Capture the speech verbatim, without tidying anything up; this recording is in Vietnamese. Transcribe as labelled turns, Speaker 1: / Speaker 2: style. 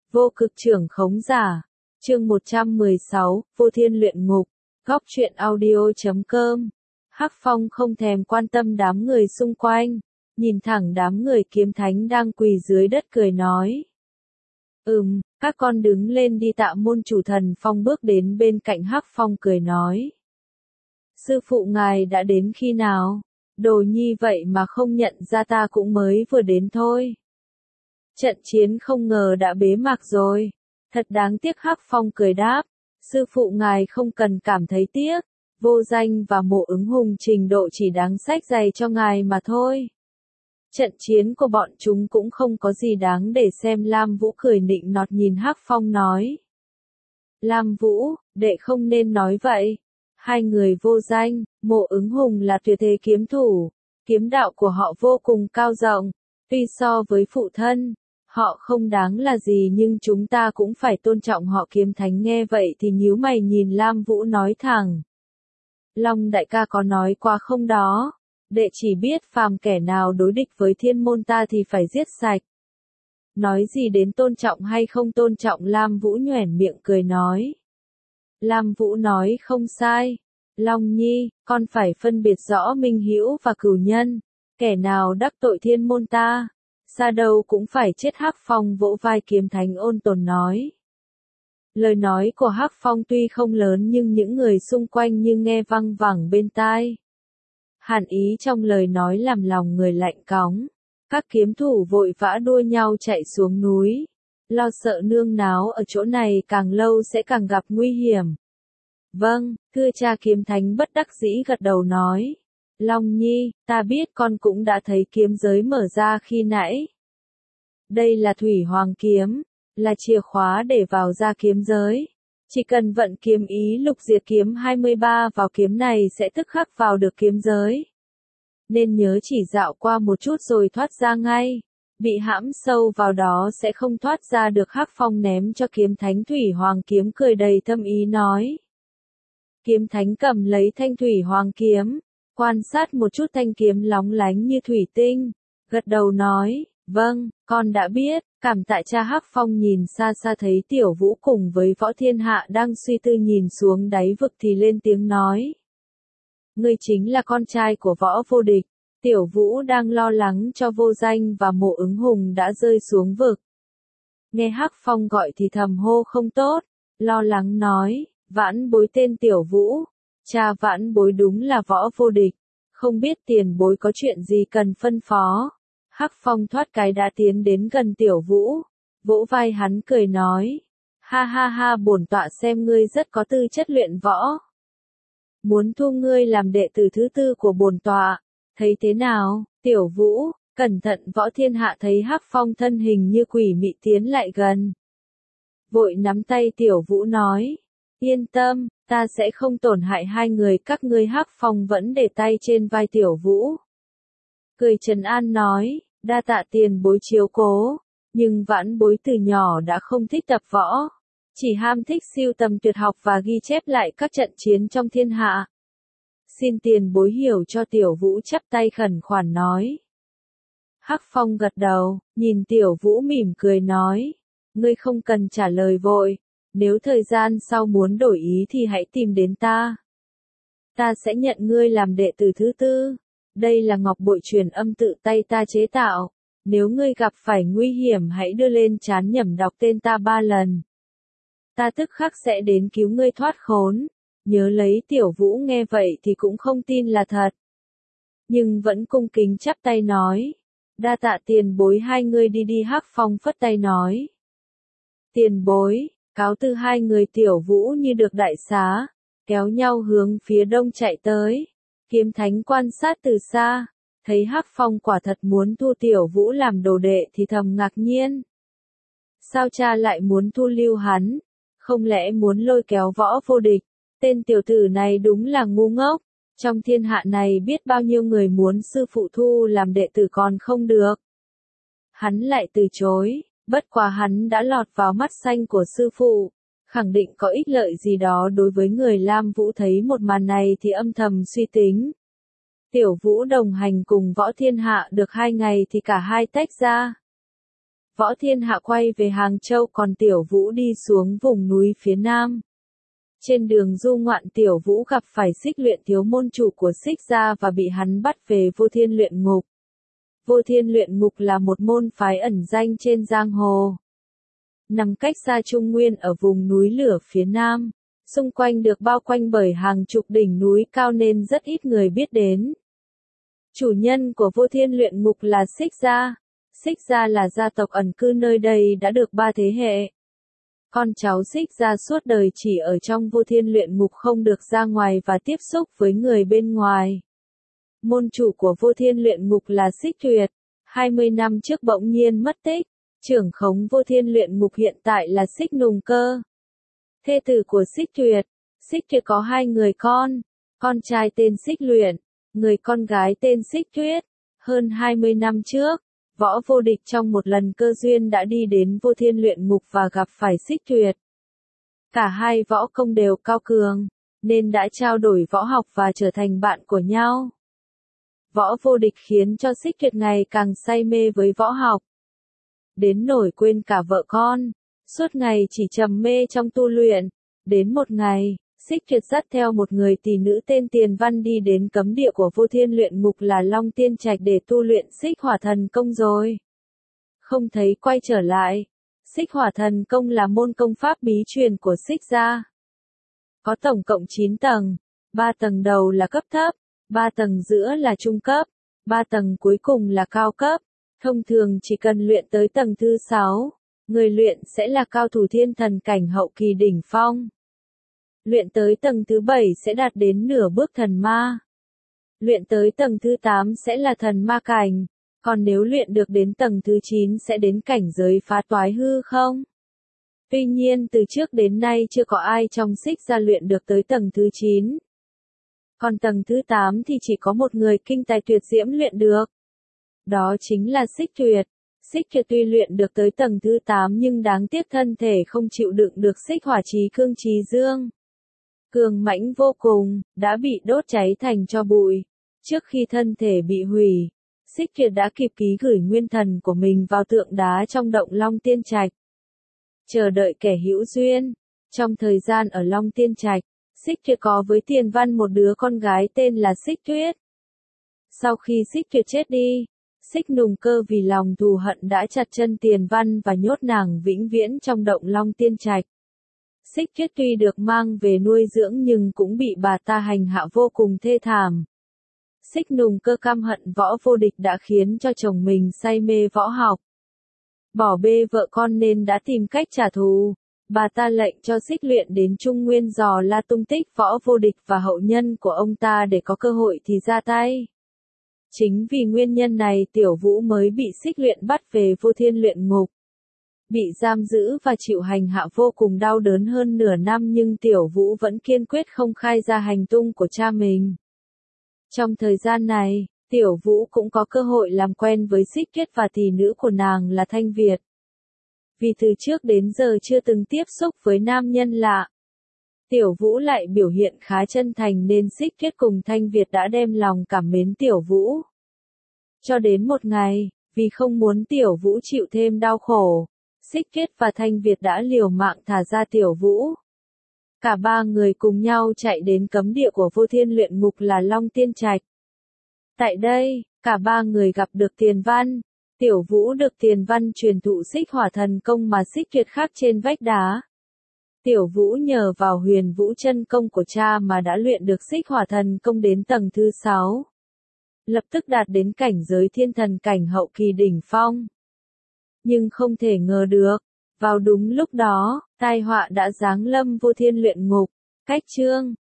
Speaker 1: Vô cực trưởng khống giả. Chương một trăm mười sáu, Vô Thiên luyện ngục. Góc truyện audio chấm com. Hắc Phong không thèm quan tâm đám người xung quanh, nhìn thẳng đám người kiếm thánh đang quỳ dưới đất cười nói. Ừm, các con đứng lên đi. Tạ môn chủ Thần Phong bước đến bên cạnh Hắc Phong cười nói. Sư phụ ngài đã đến khi nào? Đồ nhi vậy mà không nhận ra, ta cũng mới vừa đến thôi. Trận chiến không ngờ đã bế mạc rồi. Thật đáng tiếc. Hắc Phong cười đáp. Sư phụ ngài không cần cảm thấy tiếc. Vô Danh và Mộ Ứng Hùng trình độ chỉ đáng xách giày cho ngài mà thôi. Trận chiến của bọn chúng cũng không có gì đáng để xem. Lam Vũ cười nịnh nọt nhìn Hắc Phong nói. Lam Vũ, đệ không nên nói vậy. Hai người Vô Danh, Mộ Ứng Hùng là tuyệt thế kiếm thủ. Kiếm đạo của họ vô cùng cao rộng. Tuy so với phụ thân, họ không đáng là gì nhưng chúng ta cũng phải tôn trọng họ. Kiếm thánh nghe vậy thì nhíu mày nhìn Lam Vũ nói thẳng. Long đại ca có nói quá không đó? Đệ chỉ biết phàm kẻ nào đối địch với thiên môn ta thì phải giết sạch. Nói gì đến tôn trọng hay không tôn trọng? Lam Vũ nhoẻn miệng cười nói. Lam Vũ nói không sai. Long Nhi, con phải phân biệt rõ minh hữu và cửu nhân. Kẻ nào đắc tội thiên môn ta, xa đâu cũng phải chết. Hắc Phong vỗ vai kiếm thánh ôn tồn nói. Lời nói của Hắc Phong tuy không lớn nhưng những người xung quanh như nghe văng vẳng bên tai. Hàn ý trong lời nói làm lòng người lạnh cóng. Các kiếm thủ vội vã đua nhau chạy xuống núi. Lo sợ nương náo ở chỗ này càng lâu sẽ càng gặp nguy hiểm. Vâng, thưa cha. Kiếm thánh bất đắc dĩ gật đầu nói. Long Nhi, ta biết con cũng đã thấy kiếm giới mở ra khi nãy. Đây là Thủy Hoàng kiếm, là chìa khóa để vào ra kiếm giới. Chỉ cần vận kiếm ý lục diệt kiếm hai mươi ba vào kiếm này sẽ tức khắc vào được kiếm giới. Nên nhớ chỉ dạo qua một chút rồi thoát ra ngay. Bị hãm sâu vào đó sẽ không thoát ra được. Hắc Phong ném cho kiếm thánh Thủy Hoàng kiếm cười đầy thâm ý nói. Kiếm thánh cầm lấy thanh Thủy Hoàng kiếm, quan sát một chút thanh kiếm lóng lánh như thủy tinh, gật đầu nói, vâng, con đã biết. Cảm tạ cha. Hắc Phong nhìn xa xa thấy Tiểu Vũ cùng với Võ Thiên Hạ đang suy tư nhìn xuống đáy vực thì lên tiếng nói. Ngươi chính là con trai của Võ Vô Địch. Tiểu Vũ đang lo lắng cho Vô Danh và Mộ Ứng Hùng đã rơi xuống vực. Nghe Hắc Phong gọi thì thầm hô không tốt, lo lắng nói, Vãn bối tên Tiểu Vũ. Cha Vãn bối đúng là Võ Vô Địch. Không biết tiền bối có chuyện gì cần phân phó. Hắc Phong thoát cái đã tiến đến gần Tiểu Vũ, vỗ vai hắn cười nói. Ha ha ha, bổn tọa xem ngươi rất có tư chất luyện võ. Muốn thu ngươi làm đệ tử thứ tư của bổn tọa, thấy thế nào? Tiểu Vũ, cẩn thận. Võ Thiên Hạ thấy Hắc Phong thân hình như quỷ mị tiến lại gần, vội nắm tay Tiểu Vũ nói. Yên tâm, ta sẽ không tổn hại hai người các ngươi. Hắc Phong vẫn để tay trên vai Tiểu Vũ, cười trấn an nói. Đa tạ tiền bối chiếu cố, nhưng Vãn bối từ nhỏ đã không thích tập võ, chỉ ham thích sưu tầm tuyệt học và ghi chép lại các trận chiến trong thiên hạ. Xin tiền bối hiểu cho. Tiểu Vũ chắp tay khẩn khoản nói. Hắc Phong gật đầu, nhìn Tiểu Vũ mỉm cười nói. Ngươi không cần trả lời vội, nếu thời gian sau muốn đổi ý thì hãy tìm đến ta. Ta sẽ nhận ngươi làm đệ tử thứ tư. Đây là ngọc bội truyền âm tự tay ta chế tạo. Nếu ngươi gặp phải nguy hiểm hãy đưa lên trán nhẩm đọc tên ta ba lần. Ta tức khắc sẽ đến cứu ngươi thoát khốn. Nhớ lấy. Tiểu Vũ nghe vậy thì cũng không tin là thật, nhưng vẫn cung kính chắp tay nói. Đa tạ tiền bối. Hai người đi đi. Hắc Phong phất tay nói. Tiền bối, cáo từ. Hai người Tiểu Vũ như được đại xá, kéo nhau hướng phía đông chạy tới. Kiếm thánh quan sát từ xa, thấy Hắc Phong quả thật muốn thu Tiểu Vũ làm đồ đệ thì thầm ngạc nhiên. Sao cha lại muốn thu lưu hắn? Không lẽ muốn lôi kéo Võ Vô Địch? Tên tiểu tử này đúng là ngu ngốc. Trong thiên hạ này biết bao nhiêu người muốn sư phụ thu làm đệ tử còn không được. Hắn lại từ chối, bất quá hắn đã lọt vào mắt xanh của sư phụ, khẳng định có ích lợi gì đó đối với người. Lam Vũ thấy một màn này thì âm thầm suy tính. Tiểu Vũ đồng hành cùng Võ Thiên Hạ được hai ngày thì cả hai tách ra. Võ Thiên Hạ quay về Hàng Châu còn Tiểu Vũ đi xuống vùng núi phía nam. Trên đường du ngoạn Tiểu Vũ gặp phải Xích Luyện thiếu môn chủ của Xích gia và bị hắn bắt về Vô Thiên Luyện Ngục. Vô Thiên Luyện Ngục là một môn phái ẩn danh trên giang hồ. Nằm cách xa Trung Nguyên ở vùng núi lửa phía nam, xung quanh được bao quanh bởi hàng chục đỉnh núi cao nên rất ít người biết đến. Chủ nhân của Vô Thiên Luyện Ngục là Xích gia. Xích gia là gia tộc ẩn cư nơi đây đã được ba thế hệ. Con cháu Xích gia suốt đời chỉ ở trong Vô Thiên Luyện Ngục không được ra ngoài và tiếp xúc với người bên ngoài. Môn chủ của Vô Thiên Luyện Ngục là Xích Tuyệt, hai mươi năm trước bỗng nhiên mất tích. Trưởng khống Vô Thiên Luyện Ngục hiện tại là Xích Nùng Cơ, thê tử của Xích Tuyệt. Xích Tuyệt có hai người con, con trai tên Xích Luyện, người con gái tên Xích Tuyết. Hơn hai mươi năm trước, Võ Vô Địch trong một lần cơ duyên đã đi đến Vô Thiên Luyện Ngục và gặp phải Xích Tuyệt. Cả hai võ công đều cao cường, nên đã trao đổi võ học và trở thành bạn của nhau. Võ Vô Địch khiến cho Xích Tuyệt ngày càng say mê với võ học, đến nỗi quên cả vợ con, suốt ngày chỉ trầm mê trong tu luyện. Đến một ngày, Xích Tuyệt dắt theo một người tỷ nữ tên Tiền Văn đi đến cấm địa của Vô Thiên Luyện Ngục là Long Tiên Trạch để tu luyện Xích Hỏa Thần Công rồi. Không thấy quay trở lại. Xích Hỏa Thần Công là môn công pháp bí truyền của Xích gia. Có tổng cộng chín tầng, ba tầng đầu là cấp thấp, ba tầng giữa là trung cấp, ba tầng cuối cùng là cao cấp. Thông thường chỉ cần luyện tới tầng thứ sáu, người luyện sẽ là cao thủ thiên thần cảnh hậu kỳ đỉnh phong. Luyện tới tầng thứ bảy sẽ đạt đến nửa bước thần ma. Luyện tới tầng thứ tám sẽ là thần ma cảnh, còn nếu luyện được đến tầng thứ chín sẽ đến cảnh giới phá toái hư không. Tuy nhiên từ trước đến nay chưa có ai trong Xích gia luyện được tới tầng thứ chín. Còn tầng thứ tám thì chỉ có một người kinh tài tuyệt diễm luyện được. Đó chính là Xích Tuyệt. Xích Tuyệt tuy luyện được tới tầng thứ tám nhưng đáng tiếc thân thể không chịu đựng được xích hỏa chí cương chí dương. Cường mãnh vô cùng, đã bị đốt cháy thành tro bụi. Trước khi thân thể bị hủy, Xích Tuyệt đã kịp ký gửi nguyên thần của mình vào tượng đá trong động Long Tiên Trạch. Chờ đợi kẻ hữu duyên. Trong thời gian ở Long Tiên Trạch, Xích Tuyệt có với Tiền Văn một đứa con gái tên là Xích Tuyết. Sau khi Xích Tuyệt chết đi, Xích Nùng Cơ vì lòng thù hận đã chặt chân Tiền Văn và nhốt nàng vĩnh viễn trong động Long Tiên Trạch. Xích Tuyết tuy được mang về nuôi dưỡng nhưng cũng bị bà ta hành hạ vô cùng thê thảm. Xích Nùng Cơ căm hận Võ Vô Địch đã khiến cho chồng mình say mê võ học, bỏ bê vợ con nên đã tìm cách trả thù. Bà ta lệnh cho Xích Luyện đến Trung Nguyên dò la tung tích Võ Vô Địch và hậu nhân của ông ta để có cơ hội thì ra tay. Chính vì nguyên nhân này Tiểu Vũ mới bị Xích Luyện bắt về Vô Thiên Luyện Ngục. Bị giam giữ và chịu hành hạ vô cùng đau đớn hơn nửa năm nhưng Tiểu Vũ vẫn kiên quyết không khai ra hành tung của cha mình. Trong thời gian này, Tiểu Vũ cũng có cơ hội làm quen với Xích Tuyết và tỷ nữ của nàng là Thanh Việt. Vì từ trước đến giờ chưa từng tiếp xúc với nam nhân lạ, Tiểu Vũ lại biểu hiện khá chân thành nên Xích Tuyết cùng Thanh Việt đã đem lòng cảm mến Tiểu Vũ. Cho đến một ngày, vì không muốn Tiểu Vũ chịu thêm đau khổ, Xích Tuyết và Thanh Việt đã liều mạng thả ra Tiểu Vũ. Cả ba người cùng nhau chạy đến cấm địa của Vô Thiên Luyện Ngục là Long Tiên Trạch. Tại đây, cả ba người gặp được Tiền Văn. Tiểu Vũ được Tiền Văn truyền thụ Xích Hỏa Thần Công mà Xích Tuyệt khắc trên vách đá. Tiểu Vũ nhờ vào Huyền Vũ chân công của cha mà đã luyện được Xích Hỏa Thần Công đến tầng thứ sáu. Lập tức đạt đến cảnh giới thiên thần cảnh hậu kỳ đỉnh phong. Nhưng không thể ngờ được, vào đúng lúc đó, tai họa đã giáng lâm Vô Thiên Luyện Ngục. Cách chương